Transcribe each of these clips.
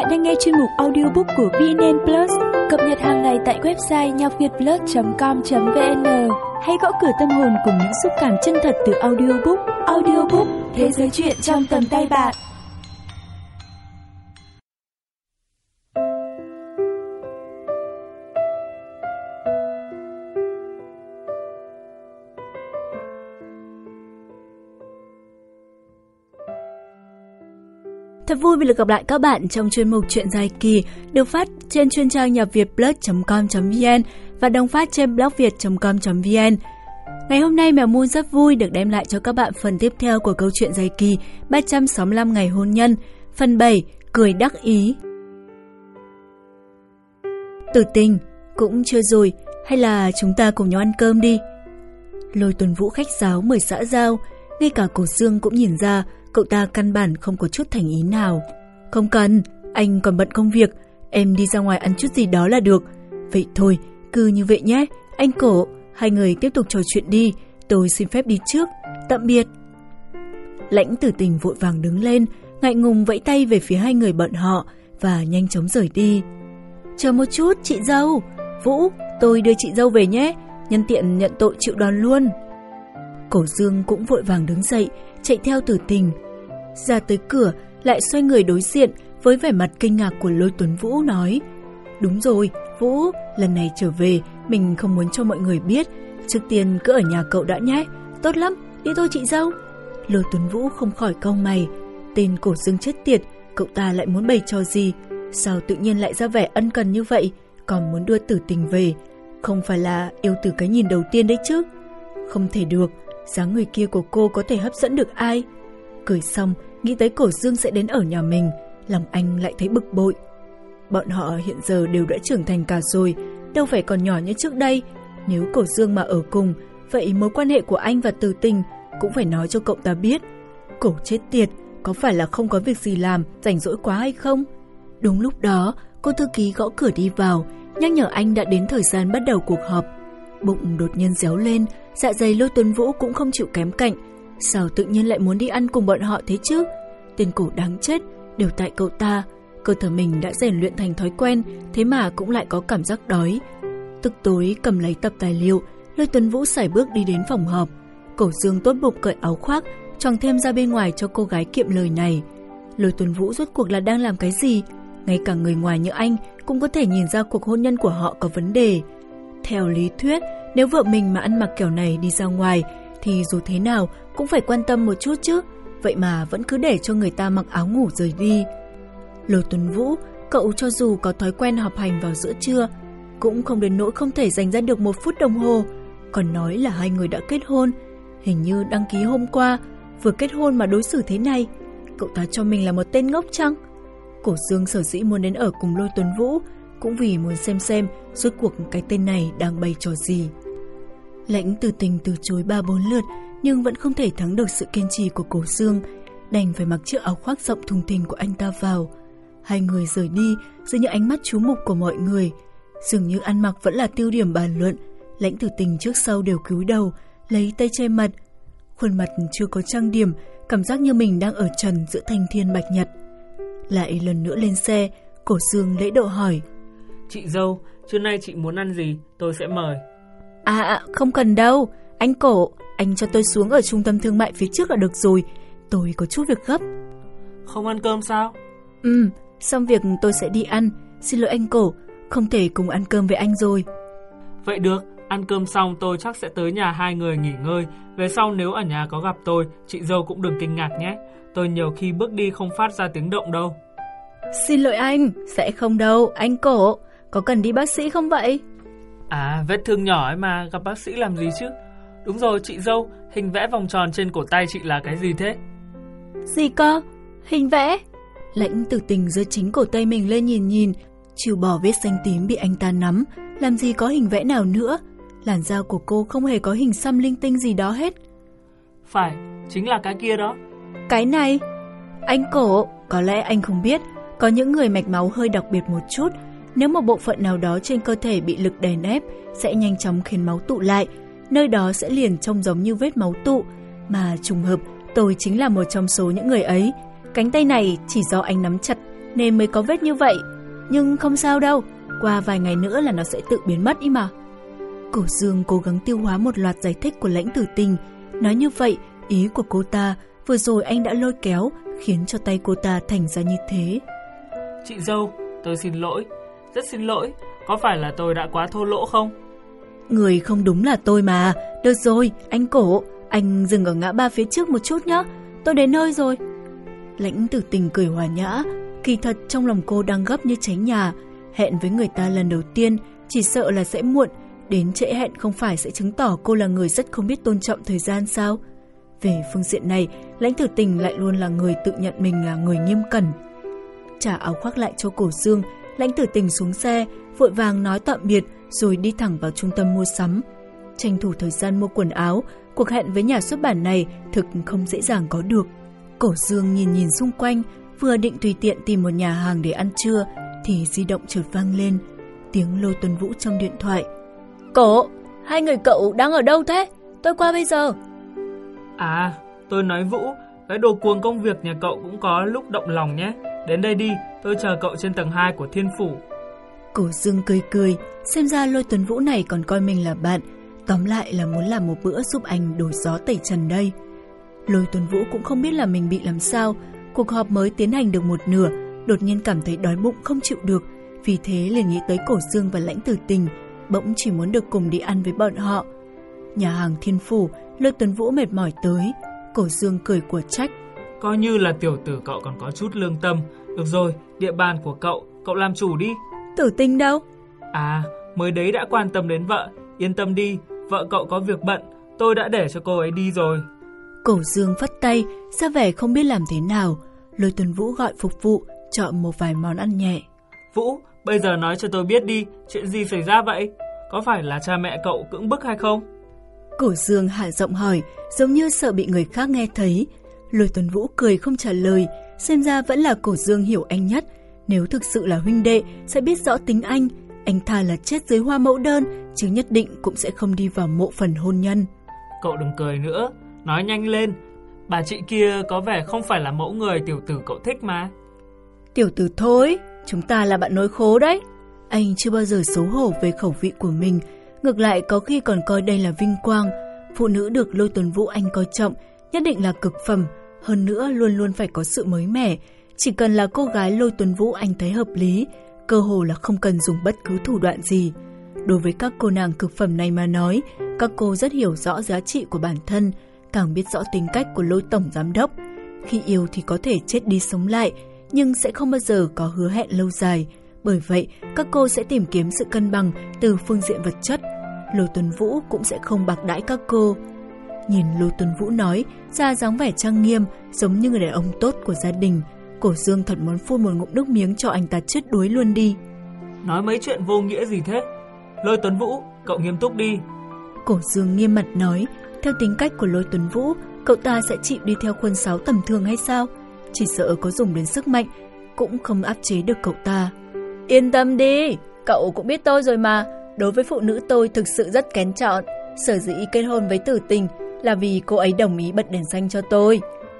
bạn đang nghe chuyên mục audiobook của VN Plus, cập nhật hàng ngày tại website nhocvietplus.com.vn. Hãy gõ cửa tâm hồn cùng những xúc cảm chân thật từ audiobook. Audiobook, thế giới chuyện trong tầm tay bạn. Thật vui vì được gặp lại các bạn trong chuyên mục Chuyện dài kỳ được phát trên chuyên trang nhocvietplus.com.vn và đồng phát trên blogviet.com.vn. Ngày hôm nay Mèo Moon rất vui được đem lại cho các bạn phần tiếp theo của câu chuyện dài kỳ 365 ngày hôn nhân, phần 7, cười đắc ý. Tử Tình, cũng chưa rồi, hay là chúng ta cùng nhau ăn cơm đi. Lôi Tuấn Vũ khách sáo mời xã giao, ngay cả Cổ Dương cũng nhìn ra cậu ta căn bản không có chút thành ý nào. Không cần, anh còn bận công việc, em đi ra ngoài ăn chút gì đó là được. Vậy thôi, cứ như vậy nhé, anh Cổ, hai người tiếp tục trò chuyện đi, tôi xin phép đi trước, tạm biệt. Lãnh Tử Tình vội vàng đứng lên, ngại ngùng vẫy tay về phía hai người bọn họ và nhanh chóng rời đi. Chờ một chút, chị dâu. Vũ, tôi đưa chị dâu về nhé, nhân tiện nhận tội chịu đòn luôn. Cổ Dương cũng vội vàng đứng dậy, chạy theo Tử Tình. Ra tới cửa, lại xoay người đối diện với vẻ mặt kinh ngạc của Lôi Tuấn Vũ nói: Đúng rồi, Vũ, lần này trở về mình không muốn cho mọi người biết, trước tiên cứ ở nhà cậu đã nhé. Tốt lắm, đi thôi chị dâu. Lôi Tuấn Vũ không khỏi cau mày, tên Cổ Dương chết tiệt, cậu ta lại muốn bày trò gì? Sao tự nhiên lại ra vẻ ân cần như vậy, còn muốn đưa Tử Tình về? Không phải là yêu từ cái nhìn đầu tiên đấy chứ? Không thể được, dáng người kia của cô có thể hấp dẫn được ai? Cười xong, nghĩ tới Cổ Dương sẽ đến ở nhà mình, lòng anh lại thấy bực bội. Bọn họ hiện giờ đều đã trưởng thành cả rồi, đâu phải còn nhỏ như trước đây. Nếu Cổ Dương mà ở cùng, vậy mối quan hệ của anh và Tử Tình cũng phải nói cho cậu ta biết. Cổ chết tiệt, có phải là không có việc gì làm, rảnh rỗi quá hay không? Đúng lúc đó, cô thư ký gõ cửa đi vào, nhắc nhở anh đã đến thời gian bắt đầu cuộc họp. Bụng đột nhiên réo lên, dạ dày Lôi Tuấn Vũ cũng không chịu kém cạnh. Sao tự nhiên lại muốn đi ăn cùng bọn họ thế chứ? Tên Cổ đáng chết, đều tại cậu ta. Cơ thể mình đã rèn luyện thành thói quen, thế mà cũng lại có cảm giác đói. Tức tối cầm lấy tập tài liệu, Lôi Tuấn Vũ sải bước đi đến phòng họp. Cổ Dương tốt bụng cởi áo khoác, choàng thêm ra bên ngoài cho cô gái kiệm lời này. Lôi Tuấn Vũ rốt cuộc là đang làm cái gì? Ngay cả người ngoài như anh cũng có thể nhìn ra cuộc hôn nhân của họ có vấn đề. Theo lý thuyết, nếu vợ mình mà ăn mặc kiểu này đi ra ngoài thì dù thế nào cũng phải quan tâm một chút chứ. Vậy mà vẫn cứ để cho người ta mặc áo ngủ rời đi. Lôi Tuấn Vũ, cậu cho dù có thói quen họp hành vào giữa trưa, cũng không đến nỗi không thể dành ra được 1 phút đồng hồ. Còn nói là hai người đã kết hôn, hình như đăng ký hôm qua, vừa kết hôn mà đối xử thế này. Cậu ta cho mình là một tên ngốc chăng? Cổ Dương sở dĩ muốn đến ở cùng Lôi Tuấn Vũ cũng vì muốn xem rốt cuộc cái tên này đang bày trò gì. Lãnh Tử Tình từ chối 3-4 lượt nhưng vẫn không thể thắng được sự kiên trì của Cổ Dương, đành phải mặc chiếc áo khoác rộng thùng thình của anh ta vào. Hai người rời đi dưới những ánh mắt chú mục của mọi người. Dường như ăn mặc vẫn là tiêu điểm bàn luận. Lãnh Tử Tình trước sau đều cúi đầu, lấy tay che mặt. Khuôn mặt chưa có trang điểm, cảm giác như mình đang ở trần giữa thanh thiên bạch nhật. Lại lần nữa lên xe, Cổ Dương lễ độ hỏi: Chị dâu, trưa nay chị muốn ăn gì, tôi sẽ mời. Không cần đâu, anh Cổ, anh cho tôi xuống ở trung tâm thương mại phía trước là được rồi, tôi có chút việc gấp. Không ăn cơm sao? Xong việc tôi sẽ đi ăn, xin lỗi anh Cổ, không thể cùng ăn cơm với anh rồi. Vậy được, ăn cơm xong tôi chắc sẽ tới nhà hai người nghỉ ngơi. Về sau nếu ở nhà có gặp tôi, chị dâu cũng đừng kinh ngạc nhé. Tôi nhiều khi bước đi không phát ra tiếng động đâu. Xin lỗi anh, sẽ không đâu, anh Cổ, có cần đi bác sĩ không vậy? Vết thương nhỏ ấy mà, gặp bác sĩ làm gì chứ? Đúng rồi chị dâu, hình vẽ vòng tròn trên cổ tay chị là cái gì thế? Gì cơ? Hình vẽ? Lãnh Tử Tình giơ chính cổ tay mình lên nhìn, trừ bỏ vết xanh tím bị anh ta nắm, làm gì có hình vẽ nào nữa. Làn da của cô không hề có hình xăm linh tinh gì đó hết. Phải, chính là cái kia đó. Cái này? Anh Cổ, có lẽ anh không biết, có những người mạch máu hơi đặc biệt một chút. Nếu một bộ phận nào đó trên cơ thể bị lực đè ép sẽ nhanh chóng khiến máu tụ lại, nơi đó sẽ liền trông giống như vết máu tụ. Mà trùng hợp, tôi chính là một trong số những người ấy. Cánh tay này chỉ do anh nắm chặt nên mới có vết như vậy. Nhưng không sao đâu, qua vài ngày nữa là nó sẽ tự biến mất ý mà. Cổ Dương cố gắng tiêu hóa một loạt giải thích của Lãnh Tử Tình. Nói như vậy, ý của cô ta vừa rồi anh đã lôi kéo, khiến cho tay cô ta thành ra như thế. Chị dâu, tôi xin lỗi, rất xin lỗi. Có phải là tôi đã quá thô lỗ không? Người không đúng là tôi mà. Được rồi, anh Cổ, anh dừng ở ngã ba phía trước một chút nhé. Tôi đến nơi rồi. Lãnh Tử Tình cười hòa nhã. Kỳ thật trong lòng cô đang gấp như cháy nhà. Hẹn với người ta lần đầu tiên, chỉ sợ là sẽ muộn. Đến trễ hẹn không phải sẽ chứng tỏ cô là người rất không biết tôn trọng thời gian sao? Về phương diện này, Lãnh Tử Tình lại luôn là người tự nhận mình là người nghiêm cẩn. Trả áo khoác lại cho Cổ Dương, Lãnh Tử Tình xuống xe, vội vàng nói tạm biệt rồi đi thẳng vào trung tâm mua sắm. Tranh thủ thời gian mua quần áo, cuộc hẹn với nhà xuất bản này thực không dễ dàng có được. Cổ Dương nhìn xung quanh, vừa định tùy tiện tìm một nhà hàng để ăn trưa thì di động chợt vang lên, tiếng Lôi Tuấn Vũ trong điện thoại. Cổ, hai người cậu đang ở đâu thế? Tôi qua bây giờ. À, tôi nói Vũ, cái đồ cuồng công việc nhà cậu cũng có lúc động lòng nhé. Đến đây đi, tôi chờ cậu trên tầng 2 của Thiên Phủ. Cổ Dương cười, xem ra Lôi Tuấn Vũ này còn coi mình là bạn. Tóm lại là muốn làm một bữa giúp anh đổi gió tẩy trần đây. Lôi Tuấn Vũ cũng không biết là mình bị làm sao. Cuộc họp mới tiến hành được một nửa, đột nhiên cảm thấy đói bụng không chịu được. Vì thế liền nghĩ tới Cổ Dương và Lãnh Tử Tình, bỗng chỉ muốn được cùng đi ăn với bọn họ. Nhà hàng Thiên Phủ, Lôi Tuấn Vũ mệt mỏi tới. Cổ Dương cười của trách. Coi như là tiểu tử cậu còn có chút lương tâm. Được rồi, địa bàn của cậu làm chủ đi. Tử Tình đâu? À, mới đấy đã quan tâm đến vợ. Yên tâm đi, vợ cậu có việc bận, tôi đã để cho cô ấy đi rồi. Cổ Dương phất tay, ra vẻ không biết làm thế nào. Lôi Tuấn Vũ gọi phục vụ, chọn một vài món ăn nhẹ. Vũ, bây giờ nói cho tôi biết đi, chuyện gì xảy ra vậy? Có phải là cha mẹ cậu cưỡng bức hay không? Cổ Dương hạ giọng hỏi, giống như sợ bị người khác nghe thấy. Lôi Tuấn Vũ cười không trả lời, xem ra vẫn là Cổ Dương hiểu anh nhất. Nếu thực sự là huynh đệ, sẽ biết rõ tính anh thà là chết dưới hoa mẫu đơn, chứ nhất định cũng sẽ không đi vào mộ phần hôn nhân. Cậu đừng cười nữa, nói nhanh lên. Bà chị kia có vẻ không phải là mẫu người tiểu tử cậu thích mà. Tiểu tử thôi, chúng ta là bạn nối khố đấy. Anh chưa bao giờ xấu hổ về khẩu vị của mình, ngược lại có khi còn coi đây là vinh quang. Phụ nữ được Lôi Tuấn Vũ anh coi trọng, nhất định là cực phẩm, hơn nữa luôn luôn phải có sự mới mẻ. Chỉ cần là cô gái Lôi Tuấn Vũ anh thấy hợp lý, cơ hồ là không cần dùng bất cứ thủ đoạn gì. Đối với các cô nàng cực phẩm này mà nói, các cô rất hiểu rõ giá trị của bản thân, càng biết rõ tính cách của Lôi tổng giám đốc. Khi yêu thì có thể chết đi sống lại, nhưng sẽ không bao giờ có hứa hẹn lâu dài. Bởi vậy, các cô sẽ tìm kiếm sự cân bằng từ phương diện vật chất. Lôi Tuấn Vũ cũng sẽ không bạc đãi các cô. Nhìn Lôi Tuấn Vũ nói, ra dáng vẻ trang nghiêm, giống như người đàn ông tốt của gia đình. Cổ Dương thật muốn phun một ngụm nước miếng cho anh ta chết đuối luôn đi. Nói mấy chuyện vô nghĩa gì thế? Lôi Tuấn Vũ, cậu nghiêm túc đi. Cổ Dương nghiêm mặt nói, theo tính cách của Lôi Tuấn Vũ, cậu ta sẽ chịu đi theo khuôn sáo tầm thường hay sao? Chỉ sợ có dùng đến sức mạnh, cũng không áp chế được cậu ta. Yên tâm đi, cậu cũng biết tôi rồi mà. Đối với phụ nữ tôi thực sự rất kén chọn. Sở dĩ kết hôn với Tử Tình là vì cô ấy đồng ý bật đèn xanh cho tôi.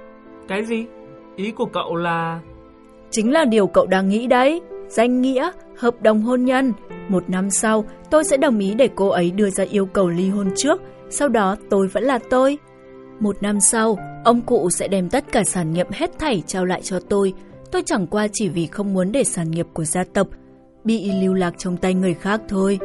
Cái gì? Ý của cậu là... Chính là điều cậu đang nghĩ đấy. Danh nghĩa, hợp đồng hôn nhân. 1 năm sau, tôi sẽ đồng ý để cô ấy đưa ra yêu cầu ly hôn trước. Sau đó tôi vẫn là tôi. 1 năm sau, ông cụ sẽ đem tất cả sản nghiệp hết thảy trao lại cho tôi. Tôi chẳng qua chỉ vì không muốn để sản nghiệp của gia tộc bị lưu lạc trong tay người khác thôi.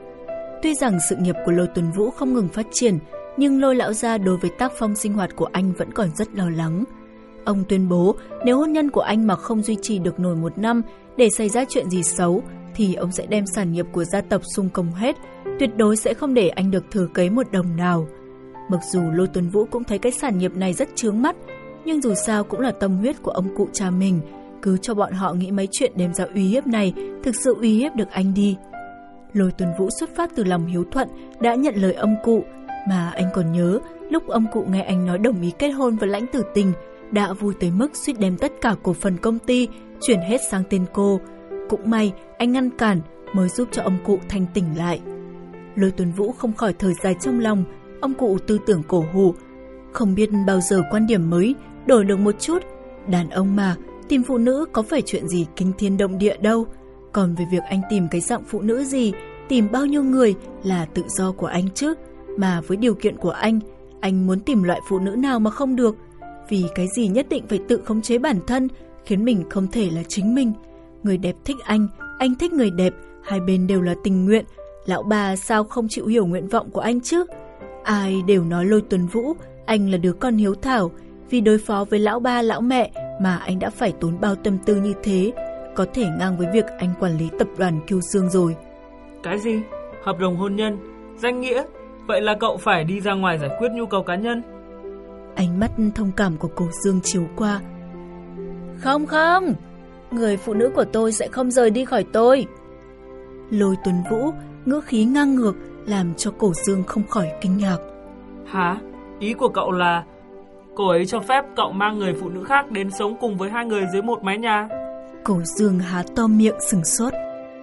Tuy rằng sự nghiệp của Lôi Tuấn Vũ không ngừng phát triển, nhưng Lôi lão gia đối với tác phong sinh hoạt của anh vẫn còn rất lo lắng. Ông tuyên bố nếu hôn nhân của anh mà không duy trì được nổi 1 năm, để xảy ra chuyện gì xấu, thì ông sẽ đem sản nghiệp của gia tộc xung công hết, tuyệt đối sẽ không để anh được thừa kế một đồng nào. Mặc dù Lôi Tuấn Vũ cũng thấy cái sản nghiệp này rất chướng mắt, nhưng dù sao cũng là tâm huyết của ông cụ cha mình, cứ cho bọn họ nghĩ mấy chuyện đem ra uy hiếp này thực sự uy hiếp được anh đi. Lôi Tuấn Vũ xuất phát từ lòng hiếu thuận đã nhận lời ông cụ, mà anh còn nhớ lúc ông cụ nghe anh nói đồng ý kết hôn với Lãnh Tử Tình, đã vui tới mức suýt đem tất cả cổ phần công ty chuyển hết sang tên cô. Cũng may anh ngăn cản mới giúp cho ông cụ thanh tỉnh lại. Lôi Tuấn Vũ không khỏi thở dài trong lòng, ông cụ tư tưởng cổ hủ, không biết bao giờ quan điểm mới đổi được một chút. Đàn ông mà, Tìm phụ nữ có phải chuyện gì kinh thiên động địa đâu. Còn về việc anh tìm cái dạng phụ nữ gì, tìm bao nhiêu người là tự do của anh chứ. Mà với điều kiện của anh muốn tìm loại phụ nữ nào mà không được. Vì cái gì nhất định phải tự khống chế bản thân, khiến mình không thể là chính mình. Người đẹp thích anh thích người đẹp, hai bên đều là tình nguyện. Lão bà sao không chịu hiểu nguyện vọng của anh chứ? Ai đều nói Lôi Tuấn Vũ, anh là đứa con hiếu thảo. Vì đối phó với lão ba lão mẹ mà anh đã phải tốn bao tâm tư như thế, có thể ngang với việc anh quản lý tập đoàn Kiêu Dương rồi. Cái gì? Hợp đồng hôn nhân? Danh nghĩa? Vậy là cậu phải đi ra ngoài giải quyết nhu cầu cá nhân? Ánh mắt thông cảm của Cổ Dương chiếu qua. Không, người phụ nữ của tôi sẽ không rời đi khỏi tôi. Lôi Tuấn Vũ ngữ khí ngang ngược làm cho Cổ Dương không khỏi kinh ngạc. Hả? Ý của cậu là cô ấy cho phép cậu mang người phụ nữ khác đến sống cùng với hai người dưới một mái nhà? Cổ Dương há to miệng sửng sốt.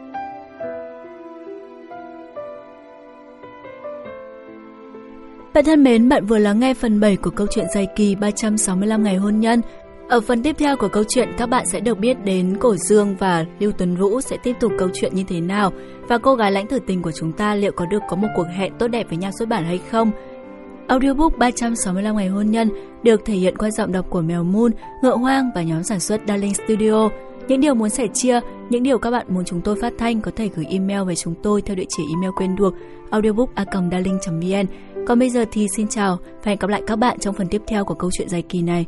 Bạn thân mến, bạn vừa lắng nghe phần 7 của câu chuyện dài kỳ 365 ngày hôn nhân. Ở phần tiếp theo của câu chuyện, các bạn sẽ được biết đến Cổ Dương và Lưu Tuấn Vũ sẽ tiếp tục câu chuyện như thế nào, và cô gái lãnh tử tình của chúng ta liệu có được có một cuộc hẹn tốt đẹp với nhà xuất bản hay không. Audiobook 365 ngày hôn nhân được thể hiện qua giọng đọc của Mèo Moon, Ngựa Hoang và nhóm sản xuất Darling Studio. Những điều muốn sẻ chia, những điều các bạn muốn chúng tôi phát thanh có thể gửi email về chúng tôi theo địa chỉ email quen thuộc audiobook@darling.vn. Còn bây giờ thì xin chào và hẹn gặp lại các bạn trong phần tiếp theo của câu chuyện dài kỳ này.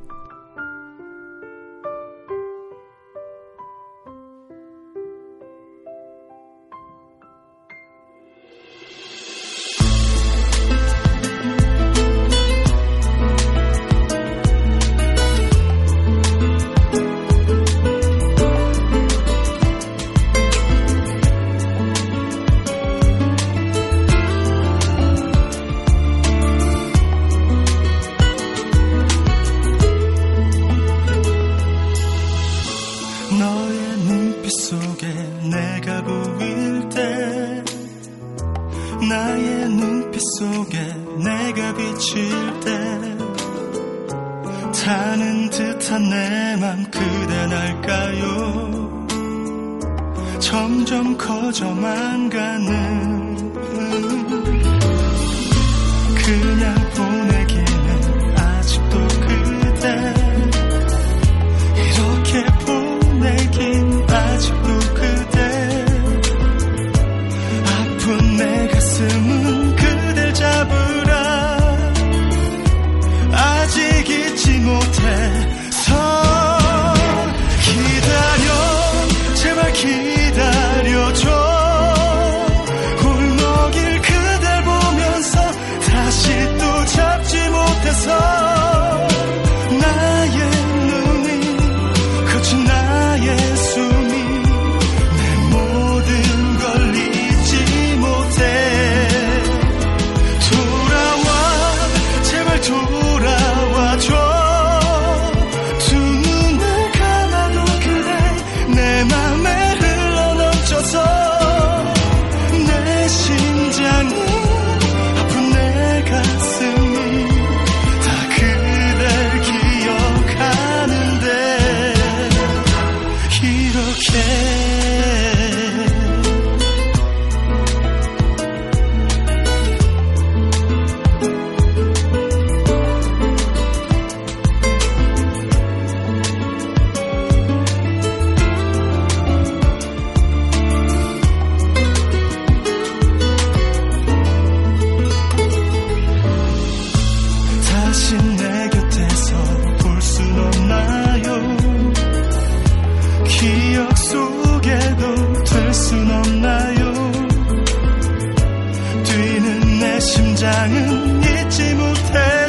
나의 눈빛 속에 내가 비칠 때 타는 듯한 내 맘 그댄 알까요? 점점 커져만 가는 그냥 보내기는 아직도 그대 이렇게 보내긴 아직도 그대 아픈 내 가슴은 그댈 잡으라 아직 잊지 못해서 기다려 제발 기다려줘 골목길 그댈 보면서 다시 또 잡지 못해서 나의 눈이 거친 나의 숨이 내 모든 걸 잊지 못해 돌아와 제발 돌아와줘 두 눈을 감아도 그대 내 맘에 흘러넘쳐서 내 심장이 아픈 내 가슴이 다 그댈 기억하는데 이렇게 다시 내 곁에서 볼 순 없나요? 기억 속에도 될 순 없나요? 뛰는 내 심장은 잊지 못해